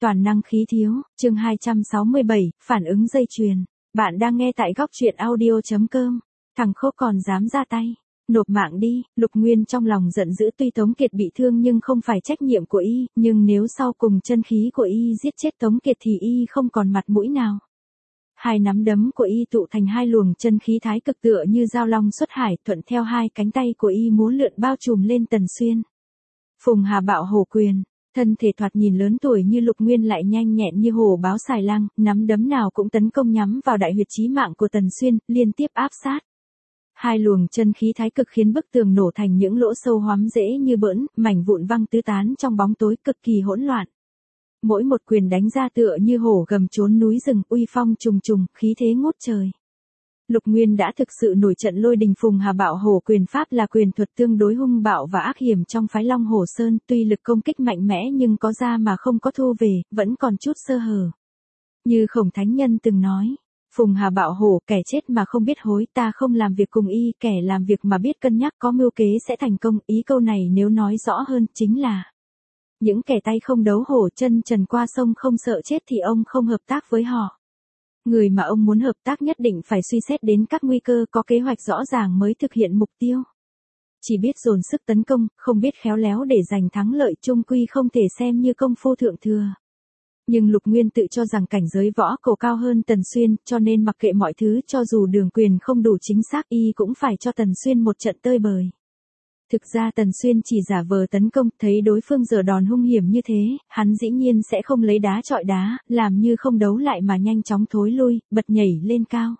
toàn năng khí thiếu, chương 267, phản ứng dây chuyền. Bạn đang nghe tại góc truyện audio.com. Thằng khốn còn dám ra tay. Nộp mạng đi, Lục Nguyên trong lòng giận dữ, tuy Tống Kiệt bị thương nhưng không phải trách nhiệm của y, nhưng nếu sau cùng chân khí của y giết chết Tống Kiệt thì y không còn mặt mũi nào. Hai nắm đấm của y tụ thành hai luồng chân khí thái cực tựa như dao long xuất hải, thuận theo hai cánh tay của y múa lượn bao trùm lên Tần Xuyên. Phùng Hà Bạo Hổ Quyền, thân thể thoạt nhìn lớn tuổi như Lục Nguyên lại nhanh nhẹn như hổ báo xài lang, nắm đấm nào cũng tấn công nhắm vào đại huyệt chí mạng của Tần Xuyên, liên tiếp áp sát. Hai luồng chân khí thái cực khiến bức tường nổ thành những lỗ sâu hoắm rễ như bỡn, mảnh vụn văng tứ tán trong bóng tối cực kỳ hỗn loạn. Mỗi một quyền đánh ra tựa như hổ gầm trốn núi rừng, uy phong trùng trùng, khí thế ngút trời. Lục Nguyên đã thực sự nổi trận lôi đình. Phùng Hà Bạo Hổ Quyền pháp là quyền thuật tương đối hung bạo và ác hiểm trong phái Long Hổ Sơn, tuy lực công kích mạnh mẽ nhưng có ra mà không có thu về, vẫn còn chút sơ hở. Như Khổng Thánh Nhân từng nói, Phùng Hà Bạo Hổ, kẻ chết mà không biết hối, ta không làm việc cùng y, kẻ làm việc mà biết cân nhắc có mưu kế sẽ thành công. Ý câu này nếu nói rõ hơn chính là những kẻ tay không đấu hổ chân trần qua sông không sợ chết thì ông không hợp tác với họ. Người mà ông muốn hợp tác nhất định phải suy xét đến các nguy cơ, có kế hoạch rõ ràng mới thực hiện mục tiêu. Chỉ biết dồn sức tấn công, không biết khéo léo để giành thắng lợi, chung quy không thể xem như công phu thượng thừa. Nhưng Lục Nguyên tự cho rằng cảnh giới võ cổ cao hơn Tần Xuyên, cho nên mặc kệ mọi thứ, cho dù đường quyền không đủ chính xác y cũng phải cho Tần Xuyên một trận tơi bời. Thực ra Tần Xuyên chỉ giả vờ tấn công, thấy đối phương giở đòn hung hiểm như thế, hắn dĩ nhiên sẽ không lấy đá chọi đá, làm như không đấu lại mà nhanh chóng thối lui, bật nhảy lên cao.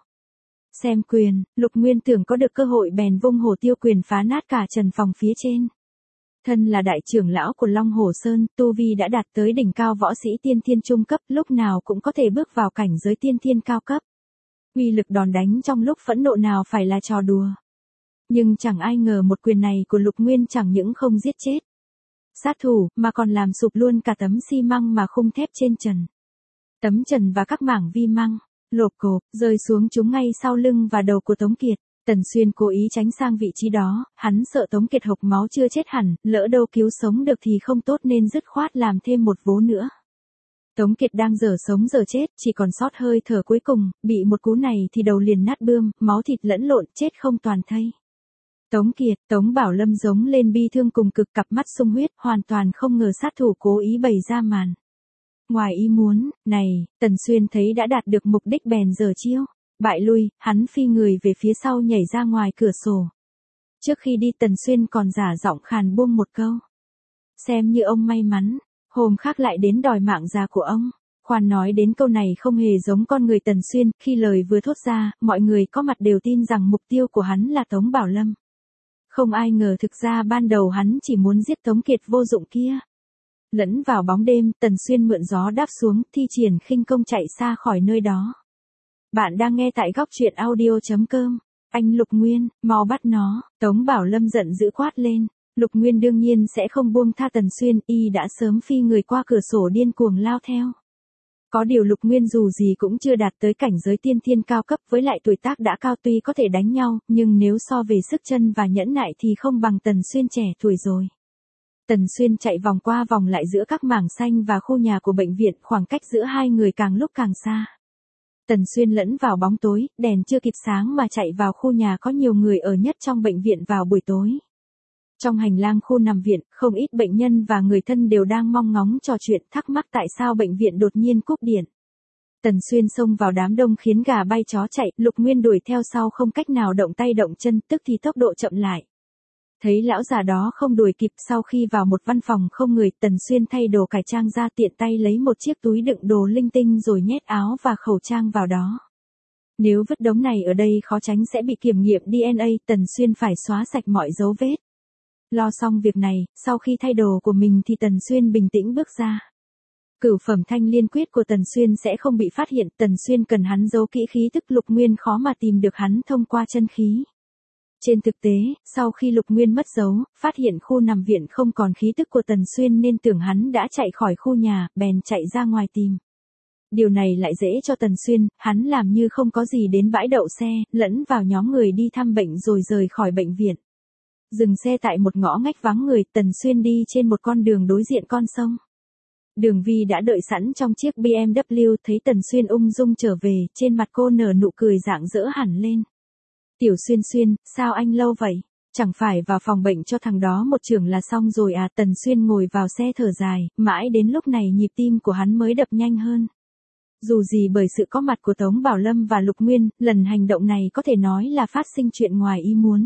Xem quyền, Lục Nguyên tưởng có được cơ hội bèn vung hổ tiêu quyền phá nát cả trần phòng phía trên. Thân là đại trưởng lão của Long Hổ Sơn, tu vi đã đạt tới đỉnh cao võ sĩ tiên thiên trung cấp, lúc nào cũng có thể bước vào cảnh giới tiên thiên cao cấp. Uy lực đòn đánh trong lúc phẫn nộ nào phải là trò đùa. Nhưng chẳng ai ngờ một quyền này của Lục Nguyên chẳng những không giết chết sát thủ, mà còn làm sụp luôn cả tấm xi măng mà khung thép trên trần. Tấm trần và các mảng vi măng, lộp cộp, rơi xuống chúng ngay sau lưng và đầu của Tống Kiệt. Tần Xuyên cố ý tránh sang vị trí đó, hắn sợ Tống Kiệt hộc máu chưa chết hẳn, lỡ đâu cứu sống được thì không tốt nên dứt khoát làm thêm một vố nữa. Tống Kiệt đang dở sống dở chết, chỉ còn sót hơi thở cuối cùng, bị một cú này thì đầu liền nát bươm, máu thịt lẫn lộn, chết không toàn thây. Tống Kiệt, Tống Bảo Lâm giống lên bi thương cùng cực, cặp mắt sung huyết, hoàn toàn không ngờ sát thủ cố ý bày ra màn. Ngoài ý muốn, này, Tần Xuyên thấy đã đạt được mục đích bèn giở chiêu. Bại lui, hắn phi người về phía sau nhảy ra ngoài cửa sổ. Trước khi đi Tần Xuyên còn giả giọng khàn buông một câu. Xem như ông may mắn, hôm khác lại đến đòi mạng già của ông. Khoan, nói đến câu này không hề giống con người Tần Xuyên, khi lời vừa thốt ra, mọi người có mặt đều tin rằng mục tiêu của hắn là Tống Bảo Lâm. Không ai ngờ thực ra ban đầu hắn chỉ muốn giết Tống Kiệt vô dụng kia. Lẫn vào bóng đêm, Tần Xuyên mượn gió đáp xuống, thi triển khinh công chạy xa khỏi nơi đó. Bạn đang nghe tại góc truyện audio.com. Anh Lục Nguyên, mau bắt nó, Tống Bảo Lâm giận dữ quát lên. Lục Nguyên đương nhiên sẽ không buông tha Tần Xuyên, y đã sớm phi người qua cửa sổ điên cuồng lao theo. Có điều Lục Nguyên dù gì cũng chưa đạt tới cảnh giới tiên thiên cao cấp, với lại tuổi tác đã cao, tuy có thể đánh nhau, nhưng nếu so về sức chân và nhẫn nại thì không bằng Tần Xuyên trẻ tuổi rồi. Tần Xuyên chạy vòng qua vòng lại giữa các mảng xanh và khu nhà của bệnh viện, khoảng cách giữa hai người càng lúc càng xa. Tần Xuyên lẫn vào bóng tối, đèn chưa kịp sáng mà chạy vào khu nhà có nhiều người ở nhất trong bệnh viện vào buổi tối. Trong hành lang khu nằm viện, không ít bệnh nhân và người thân đều đang mong ngóng trò chuyện, thắc mắc tại sao bệnh viện đột nhiên cúp điện. Tần Xuyên xông vào đám đông khiến gà bay chó chạy, Lục Nguyên đuổi theo sau không cách nào động tay động chân, tức thì tốc độ chậm lại. Thấy lão già đó không đuổi kịp, sau khi vào một văn phòng không người, Tần Xuyên thay đồ cải trang ra, tiện tay lấy một chiếc túi đựng đồ linh tinh rồi nhét áo và khẩu trang vào đó. Nếu vứt đống này ở đây khó tránh sẽ bị kiểm nghiệm DNA, Tần Xuyên phải xóa sạch mọi dấu vết. Lo xong việc này, sau khi thay đồ của mình thì Tần Xuyên bình tĩnh bước ra. Cửu phẩm thanh liên quyết của Tần Xuyên sẽ không bị phát hiện, Tần Xuyên cần hắn giấu kỹ khí tức, Lục Nguyên khó mà tìm được hắn thông qua chân khí. Trên thực tế, sau khi Lục Nguyên mất dấu, phát hiện khu nằm viện không còn khí tức của Tần Xuyên nên tưởng hắn đã chạy khỏi khu nhà, bèn chạy ra ngoài tìm. Điều này lại dễ cho Tần Xuyên, hắn làm như không có gì đến bãi đậu xe, lẫn vào nhóm người đi thăm bệnh rồi rời khỏi bệnh viện. Dừng xe tại một ngõ ngách vắng người, Tần Xuyên đi trên một con đường đối diện con sông. Đường Vi đã đợi sẵn trong chiếc BMW, thấy Tần Xuyên ung dung trở về, trên mặt cô nở nụ cười rạng rỡ hẳn lên. Tiểu Xuyên Xuyên, sao anh lâu vậy? Chẳng phải vào phòng bệnh cho thằng đó một chưởng là xong rồi à? Tần Xuyên ngồi vào xe thở dài, mãi đến lúc này nhịp tim của hắn mới đập nhanh hơn. Dù gì bởi sự có mặt của Tống Bảo Lâm và Lục Nguyên, lần hành động này có thể nói là phát sinh chuyện ngoài ý muốn.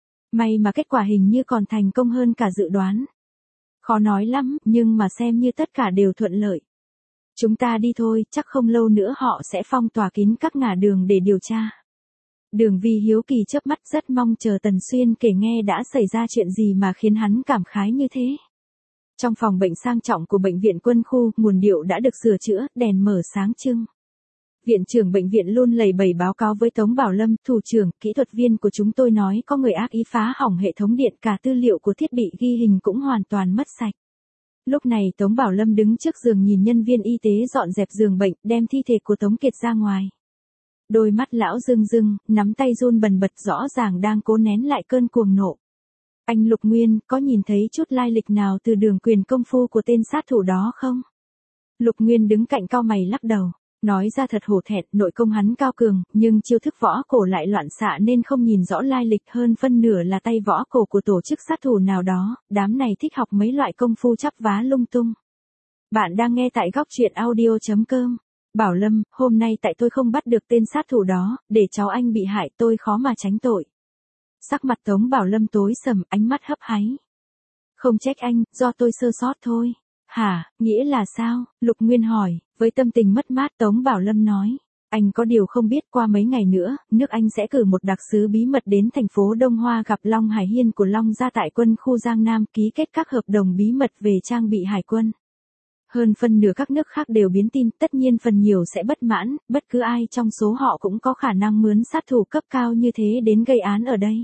May mà kết quả hình như còn thành công hơn cả dự đoán. Khó nói lắm, nhưng mà xem như tất cả đều thuận lợi. Chúng ta đi thôi, chắc không lâu nữa họ sẽ phong tỏa kín các ngả đường để điều tra. Đường Vi hiếu kỳ chớp mắt, rất mong chờ Tần Xuyên kể nghe đã xảy ra chuyện gì mà khiến hắn cảm khái như thế. Trong phòng bệnh sang trọng của bệnh viện quân khu, nguồn điệu đã được sửa chữa, đèn mở sáng trưng. Viện trưởng bệnh viện luôn lầy bầy báo cáo với Tống Bảo Lâm, thủ trưởng, kỹ thuật viên của chúng tôi nói có người ác ý phá hỏng hệ thống điện, cả tư liệu của thiết bị ghi hình cũng hoàn toàn mất sạch. Lúc này Tống Bảo Lâm đứng trước giường nhìn nhân viên y tế dọn dẹp giường bệnh, đem thi thể của Tống Kiệt ra ngoài. Đôi mắt lão rưng rưng, nắm tay run bần bật, rõ ràng đang cố nén lại cơn cuồng nộ. Anh Lục Nguyên, có nhìn thấy chút lai lịch nào từ đường quyền công phu của tên sát thủ đó không? Lục Nguyên đứng cạnh cau mày lắc đầu, nói ra thật hổ thẹn, nội công hắn cao cường, nhưng chiêu thức võ cổ lại loạn xạ nên không nhìn rõ lai lịch, hơn phân nửa là tay võ cổ của tổ chức sát thủ nào đó, đám này thích học mấy loại công phu chắp vá lung tung. Bạn đang nghe tại góc truyện audio.com. Bảo Lâm, hôm nay tại tôi không bắt được tên sát thủ đó, để cháu anh bị hại tôi khó mà tránh tội. Sắc mặt Tống Bảo Lâm tối sầm, ánh mắt hấp háy. Không trách anh, do tôi sơ sót thôi. Hả, nghĩa là sao? Lục Nguyên hỏi, với tâm tình mất mát. Tống Bảo Lâm nói, anh có điều không biết, qua mấy ngày nữa, nước Anh sẽ cử một đặc sứ bí mật đến thành phố Đông Hoa gặp Long Hải Hiên của Long gia tại quân khu Giang Nam, ký kết các hợp đồng bí mật về trang bị hải quân. Hơn phân nửa các nước khác đều biến tin, tất nhiên phần nhiều sẽ bất mãn, bất cứ ai trong số họ cũng có khả năng mướn sát thủ cấp cao như thế đến gây án ở đây.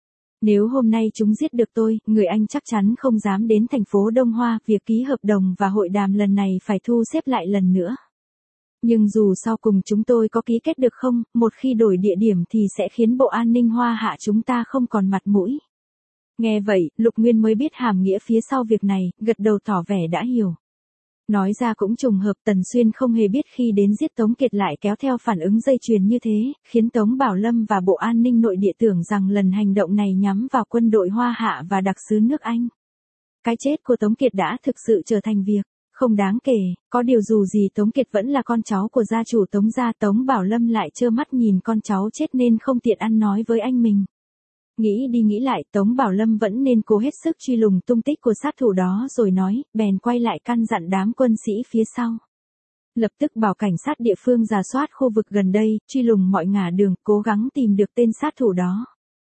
Nếu hôm nay chúng giết được tôi, người Anh chắc chắn không dám đến thành phố Đông Hoa, việc ký hợp đồng và hội đàm lần này phải thu xếp lại lần nữa. Nhưng dù sau cùng chúng tôi có ký kết được không, một khi đổi địa điểm thì sẽ khiến Bộ An ninh Hoa Hạ chúng ta không còn mặt mũi. Nghe vậy, Lục Nguyên mới biết hàm nghĩa phía sau việc này, gật đầu tỏ vẻ đã hiểu. Nói ra cũng trùng hợp, Tần Xuyên không hề biết khi đến giết Tống Kiệt lại kéo theo phản ứng dây chuyền như thế, khiến Tống Bảo Lâm và Bộ An ninh Nội địa tưởng rằng lần hành động này nhắm vào quân đội Hoa Hạ và đặc sứ nước Anh. Cái chết của Tống Kiệt đã thực sự trở thành việc không đáng kể, có điều dù gì Tống Kiệt vẫn là con cháu của gia chủ Tống gia. Tống Bảo Lâm lại trơ mắt nhìn con cháu chết nên không tiện ăn nói với anh mình. Nghĩ đi nghĩ lại, Tống Bảo Lâm vẫn nên cố hết sức truy lùng tung tích của sát thủ đó rồi nói, bèn quay lại căn dặn đám quân sĩ phía sau. Lập tức bảo cảnh sát địa phương rà soát khu vực gần đây, truy lùng mọi ngả đường, cố gắng tìm được tên sát thủ đó.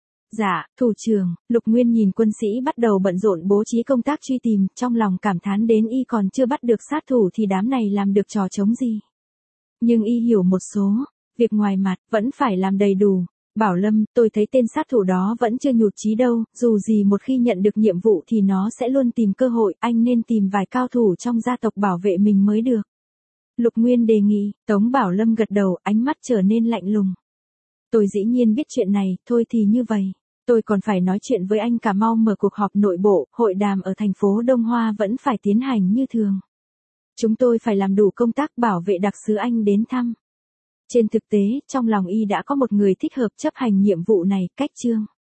Dạ, thủ trưởng. Lục Nguyên nhìn quân sĩ bắt đầu bận rộn bố trí công tác truy tìm, trong lòng cảm thán đến y còn chưa bắt được sát thủ thì đám này làm được trò trống gì. Nhưng y hiểu một số, việc ngoài mặt vẫn phải làm đầy đủ. Bảo Lâm, tôi thấy tên sát thủ đó vẫn chưa nhụt chí đâu, dù gì một khi nhận được nhiệm vụ thì nó sẽ luôn tìm cơ hội, anh nên tìm vài cao thủ trong gia tộc bảo vệ mình mới được. Lục Nguyên đề nghị. Tống Bảo Lâm gật đầu, ánh mắt trở nên lạnh lùng. Tôi dĩ nhiên biết chuyện này, thôi thì như vậy. Tôi còn phải nói chuyện với anh cả, mau mở cuộc họp nội bộ, hội đàm ở thành phố Đông Hoa vẫn phải tiến hành như thường. Chúng tôi phải làm đủ công tác bảo vệ đặc sứ Anh đến thăm. Trên thực tế, trong lòng y đã có một người thích hợp chấp hành nhiệm vụ này, Cách Trương.